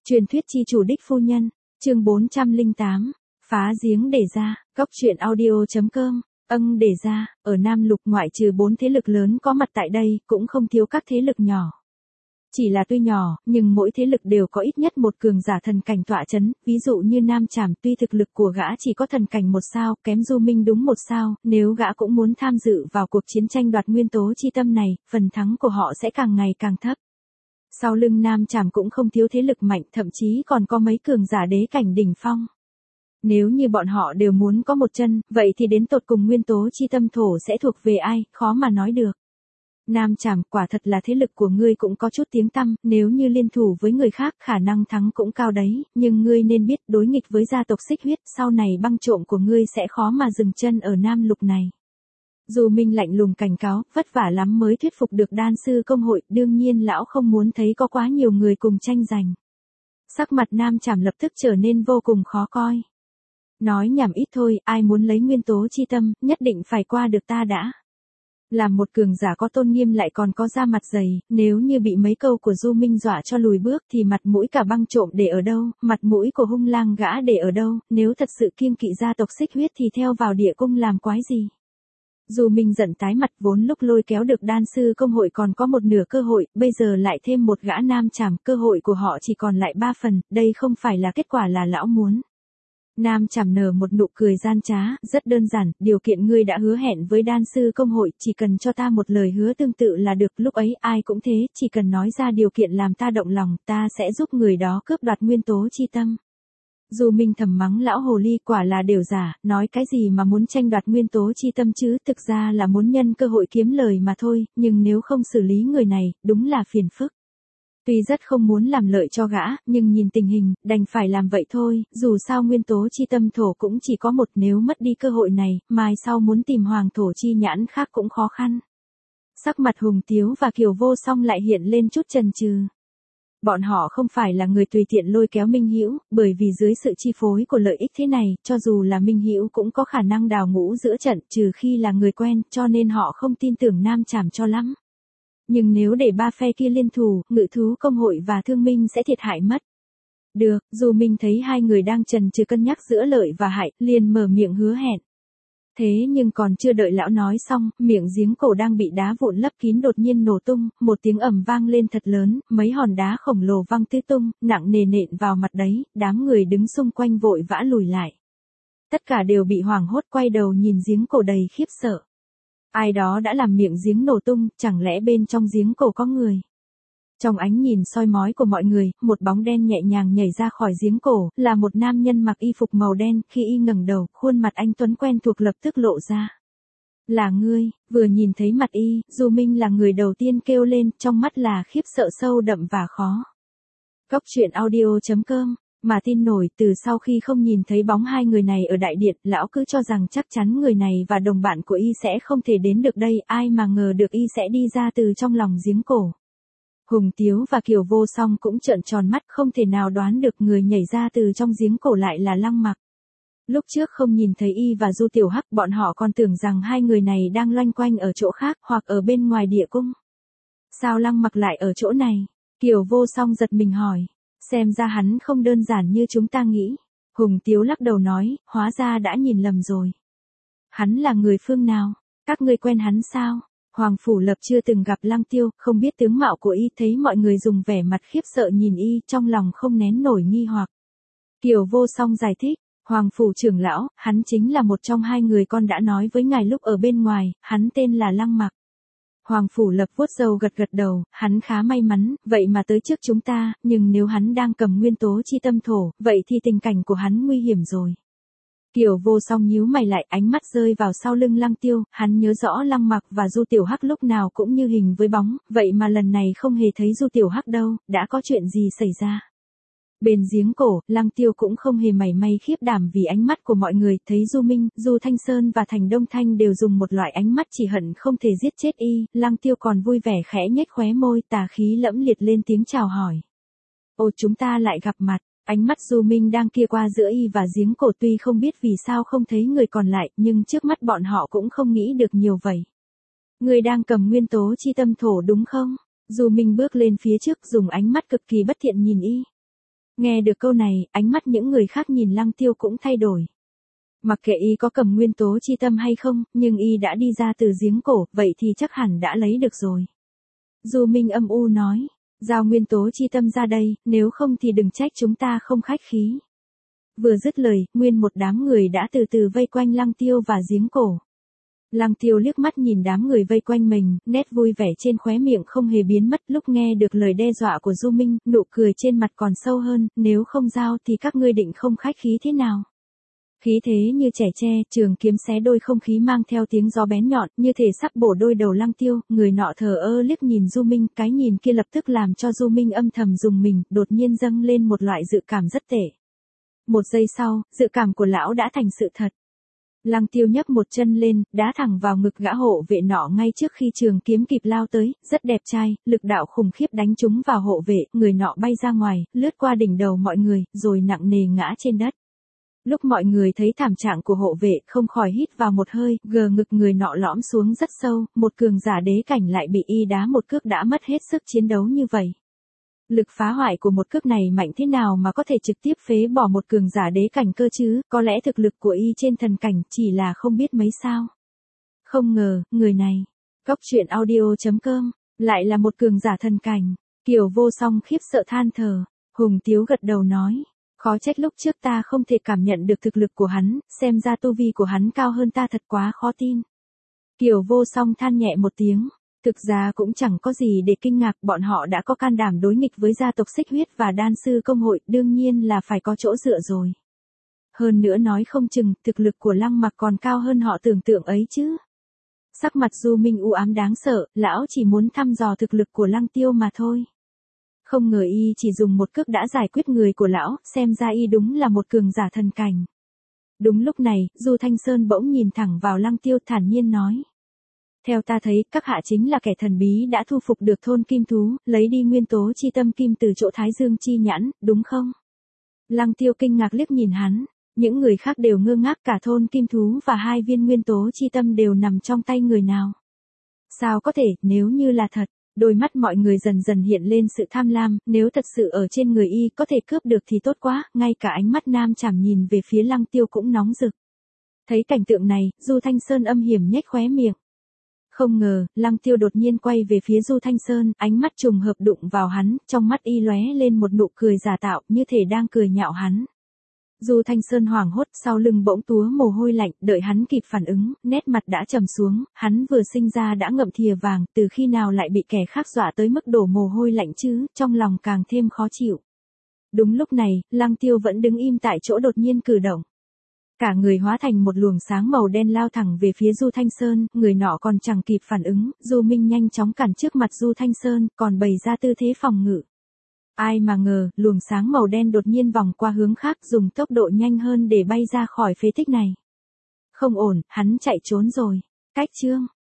Truyền thuyết chi chủ đích phu nhân, chương 408, phá giếng để ra, góc truyện audio.com, để ra, ở Nam Lục ngoại trừ 4 thế lực lớn có mặt tại đây, cũng không thiếu các thế lực nhỏ. Chỉ là tuy nhỏ, nhưng mỗi thế lực đều có ít nhất một cường giả thần cảnh tọa chấn, ví dụ như Nam Trảm tuy thực lực của gã chỉ có thần cảnh 1 sao, kém Du Minh đúng 1 sao, nếu gã cũng muốn tham dự vào cuộc chiến tranh đoạt nguyên tố chi tâm này, phần thắng của họ sẽ càng ngày càng thấp. Sau lưng Nam Trảm cũng không thiếu thế lực mạnh, thậm chí còn có mấy cường giả đế cảnh đỉnh phong. Nếu như bọn họ đều muốn có một chân, vậy thì đến tột cùng nguyên tố chi tâm thổ sẽ thuộc về ai, khó mà nói được. Nam Trảm, quả thật là thế lực của ngươi cũng có chút tiếng tăm, nếu như liên thủ với người khác khả năng thắng cũng cao đấy, nhưng ngươi nên biết đối nghịch với gia tộc Xích Huyết, sau này băng trộm của ngươi sẽ khó mà dừng chân ở Nam Lục này. Du Minh lạnh lùng cảnh cáo, vất vả lắm mới thuyết phục được đan sư công hội, đương nhiên lão không muốn thấy có quá nhiều người cùng tranh giành. Sắc mặt Nam Trảm lập tức trở nên vô cùng khó coi. Nói nhảm ít thôi, ai muốn lấy nguyên tố chi tâm, nhất định phải qua được ta đã. Làm một cường giả có tôn nghiêm lại còn có da mặt dày, nếu như bị mấy câu của Du Minh dọa cho lùi bước thì mặt mũi cả băng trộm để ở đâu, mặt mũi của hung lang gã để ở đâu, nếu thật sự kiêng kỵ gia tộc Xích Huyết thì theo vào địa cung làm quái gì. Du Minh giận tái mặt, vốn lúc lôi kéo được đan sư công hội còn có một nửa cơ hội, bây giờ lại thêm một gã Nam Trảm, cơ hội của họ chỉ còn lại 3 phần, đây không phải là kết quả là lão muốn. Nam Trảm nở một nụ cười gian trá, rất đơn giản, điều kiện ngươi đã hứa hẹn với đan sư công hội, chỉ cần cho ta một lời hứa tương tự là được, lúc ấy ai cũng thế, chỉ cần nói ra điều kiện làm ta động lòng, ta sẽ giúp người đó cướp đoạt nguyên tố chi tâm. Du Minh thầm mắng lão hồ ly, quả là đều giả, nói cái gì mà muốn tranh đoạt nguyên tố chi tâm chứ, thực ra là muốn nhân cơ hội kiếm lời mà thôi, nhưng nếu không xử lý người này, đúng là phiền phức. Tuy rất không muốn làm lợi cho gã, nhưng nhìn tình hình, đành phải làm vậy thôi, dù sao nguyên tố chi tâm thổ cũng chỉ có một, nếu mất đi cơ hội này, mai sau muốn tìm hoàng thổ chi nhãn khác cũng khó khăn. Sắc mặt Hùng Tiếu và Kiều Vô Song lại hiện lên chút chần chừ. Bọn họ không phải là người tùy tiện lôi kéo Minh Hữu, bởi vì dưới sự chi phối của lợi ích thế này, cho dù là Minh Hữu cũng có khả năng đào ngũ giữa trận, trừ khi là người quen, cho nên họ không tin tưởng Nam Trảm cho lắm. Nhưng nếu để 3 phe kia liên thủ, Ngự thú công hội và Thương Minh sẽ thiệt hại mất. Được, dù Minh thấy hai người đang chần chừ cân nhắc giữa lợi và hại, liền mở miệng hứa hẹn. Thế nhưng còn chưa đợi lão nói xong, miệng giếng cổ đang bị đá vụn lấp kín đột nhiên nổ tung, một tiếng ầm vang lên thật lớn, mấy hòn đá khổng lồ văng tứ tung, nặng nề nện vào mặt đấy, đám người đứng xung quanh vội vã lùi lại. Tất cả đều bị hoảng hốt quay đầu nhìn giếng cổ đầy khiếp sợ. Ai đó đã làm miệng giếng nổ tung, chẳng lẽ bên trong giếng cổ có người? Trong ánh nhìn soi mói của mọi người, một bóng đen nhẹ nhàng nhảy ra khỏi giếng cổ, là một nam nhân mặc y phục màu đen, khi y ngẩng đầu, khuôn mặt anh tuấn quen thuộc lập tức lộ ra. Là ngươi, vừa nhìn thấy mặt y, Du Minh là người đầu tiên kêu lên, trong mắt là khiếp sợ sâu đậm và khó. Góc truyện audio.com, mà tin nổi, từ sau khi không nhìn thấy bóng hai người này ở đại điện, lão cứ cho rằng chắc chắn người này và đồng bạn của y sẽ không thể đến được đây, ai mà ngờ được y sẽ đi ra từ trong lòng giếng cổ. Hùng Tiếu và Kiều Vô Song cũng trợn tròn mắt, không thể nào đoán được người nhảy ra từ trong giếng cổ lại là Lăng Mặc. Lúc trước không nhìn thấy y và Du Tiểu Hắc, bọn họ còn tưởng rằng hai người này đang loanh quanh ở chỗ khác, hoặc ở bên ngoài địa cung. Sao Lăng Mặc lại ở chỗ này? Kiều Vô Song giật mình hỏi. Xem ra hắn không đơn giản như chúng ta nghĩ. Hùng Tiếu lắc đầu nói, hóa ra đã nhìn lầm rồi. Hắn là người phương nào? Các ngươi quen hắn sao? Hoàng Phủ Lập chưa từng gặp Lăng Tiêu, không biết tướng mạo của y, thấy mọi người dùng vẻ mặt khiếp sợ nhìn y, trong lòng không nén nổi nghi hoặc. Kiều Vô Song giải thích, Hoàng Phủ trưởng lão, hắn chính là một trong 2 người con đã nói với ngài lúc ở bên ngoài, hắn tên là Lăng Mặc. Hoàng Phủ Lập vuốt râu gật đầu, hắn khá may mắn, vậy mà tới trước chúng ta, nhưng nếu hắn đang cầm nguyên tố chi tâm thổ, vậy thì tình cảnh của hắn nguy hiểm rồi. Kiều Vô Song nhíu mày lại, ánh mắt rơi vào sau lưng Lăng Tiêu, hắn nhớ rõ Lăng Mặc và Du Tiểu Hắc lúc nào cũng như hình với bóng, vậy mà lần này không hề thấy Du Tiểu Hắc đâu, đã có chuyện gì xảy ra? Bên giếng cổ, Lăng Tiêu cũng không hề mảy may khiếp đảm vì ánh mắt của mọi người, thấy Du Minh, Du Thanh Sơn và Thành Đông Thanh đều dùng một loại ánh mắt chỉ hận không thể giết chết y, Lăng Tiêu còn vui vẻ khẽ nhếch khóe môi, tà khí lẫm liệt lên tiếng chào hỏi. Ô, chúng ta lại gặp mặt. Ánh mắt Du Minh đang kia qua giữa y và giếng cổ, tuy không biết vì sao không thấy người còn lại, nhưng trước mắt bọn họ cũng không nghĩ được nhiều vậy. Người đang cầm nguyên tố chi tâm thổ đúng không? Du Minh bước lên phía trước, dùng ánh mắt cực kỳ bất thiện nhìn y. Nghe được câu này, ánh mắt những người khác nhìn Lăng Tiêu cũng thay đổi. Mặc kệ y có cầm nguyên tố chi tâm hay không, nhưng y đã đi ra từ giếng cổ, vậy thì chắc hẳn đã lấy được rồi. Du Minh âm u nói, giao nguyên tố chi tâm ra đây, nếu không thì đừng trách chúng ta không khách khí. Vừa dứt lời, nguyên một đám người đã từ từ vây quanh Lăng Tiêu và giếng cổ. Lăng Tiêu liếc mắt nhìn đám người vây quanh mình, nét vui vẻ trên khóe miệng không hề biến mất. Lúc nghe được lời đe dọa của Du Minh, nụ cười trên mặt còn sâu hơn, nếu không giao thì các ngươi định không khách khí thế nào? Khí thế như trẻ tre, trường kiếm xé đôi không khí mang theo tiếng gió bén nhọn, như thể sắp bổ đôi đầu Lăng Tiêu. Người nọ thờ ơ liếc nhìn Du Minh, cái nhìn kia lập tức làm cho Du Minh âm thầm rùng mình, đột nhiên dâng lên một loại dự cảm rất tệ. Một giây sau, dự cảm của lão đã thành sự thật. Lăng Tiêu nhấc một chân lên, đá thẳng vào ngực gã hộ vệ nọ ngay trước khi trường kiếm kịp lao tới, rất đẹp trai, lực đạo khủng khiếp đánh trúng vào hộ vệ, người nọ bay ra ngoài, lướt qua đỉnh đầu mọi người, rồi nặng nề ngã trên đất. Lúc mọi người thấy thảm trạng của hộ vệ, không khỏi hít vào một hơi, gờ ngực người nọ lõm xuống rất sâu, một cường giả đế cảnh lại bị y đá một cước đã mất hết sức chiến đấu như vậy. Lực phá hoại của một cước này mạnh thế nào mà có thể trực tiếp phế bỏ một cường giả đế cảnh cơ chứ, có lẽ thực lực của y trên thần cảnh chỉ là không biết mấy sao. Không ngờ, người này, Cóc Truyện Audio.com, lại là một cường giả thần cảnh. Kiều Vô Song khiếp sợ than thở, Hùng Tiếu gật đầu nói, khó trách lúc trước ta không thể cảm nhận được thực lực của hắn, xem ra tu vi của hắn cao hơn ta thật quá khó tin. Kiều Vô Song than nhẹ một tiếng. Thực ra cũng chẳng có gì để kinh ngạc, bọn họ đã có can đảm đối nghịch với gia tộc Xích Huyết và Đan Sư Công hội, đương nhiên là phải có chỗ dựa rồi. Hơn nữa nói không chừng, thực lực của Lăng Mặc còn cao hơn họ tưởng tượng ấy chứ. Sắc mặt Du Minh u ám đáng sợ, lão chỉ muốn thăm dò thực lực của Lăng Tiêu mà thôi. Không ngờ y chỉ dùng một cước đã giải quyết người của lão, xem ra y đúng là một cường giả thần cảnh. Đúng lúc này, Du Thanh Sơn bỗng nhìn thẳng vào Lăng Tiêu thản nhiên nói. Theo ta thấy, các hạ chính là kẻ thần bí đã thu phục được thôn kim thú, lấy đi nguyên tố chi tâm kim từ chỗ Thái Dương chi nhãn, đúng không? Lăng Tiêu kinh ngạc liếc nhìn hắn, những người khác đều ngơ ngác, cả thôn kim thú và 2 viên nguyên tố chi tâm đều nằm trong tay người nào. Sao có thể, nếu như là thật, đôi mắt mọi người dần dần hiện lên sự tham lam, nếu thật sự ở trên người y có thể cướp được thì tốt quá, ngay cả ánh mắt nam chảm nhìn về phía Lăng Tiêu cũng nóng rực. Thấy cảnh tượng này, Du Thanh Sơn âm hiểm nhếch khóe miệng. Không ngờ, Lăng Tiêu đột nhiên quay về phía Du Thanh Sơn, ánh mắt trùng hợp đụng vào hắn, trong mắt y lóe lên một nụ cười giả tạo, như thể đang cười nhạo hắn. Du Thanh Sơn hoảng hốt, sau lưng bỗng túa mồ hôi lạnh, đợi hắn kịp phản ứng, nét mặt đã trầm xuống, hắn vừa sinh ra đã ngậm thìa vàng, từ khi nào lại bị kẻ khác dọa tới mức đổ mồ hôi lạnh chứ, trong lòng càng thêm khó chịu. Đúng lúc này, Lăng Tiêu vẫn đứng im tại chỗ đột nhiên cử động. Cả người hóa thành một luồng sáng màu đen lao thẳng về phía Du Thanh Sơn, người nọ còn chẳng kịp phản ứng, Du Minh nhanh chóng cản trước mặt Du Thanh Sơn, còn bày ra tư thế phòng ngự. Ai mà ngờ, luồng sáng màu đen đột nhiên vòng qua hướng khác, dùng tốc độ nhanh hơn để bay ra khỏi phế tích này. Không ổn, hắn chạy trốn rồi. Cách chương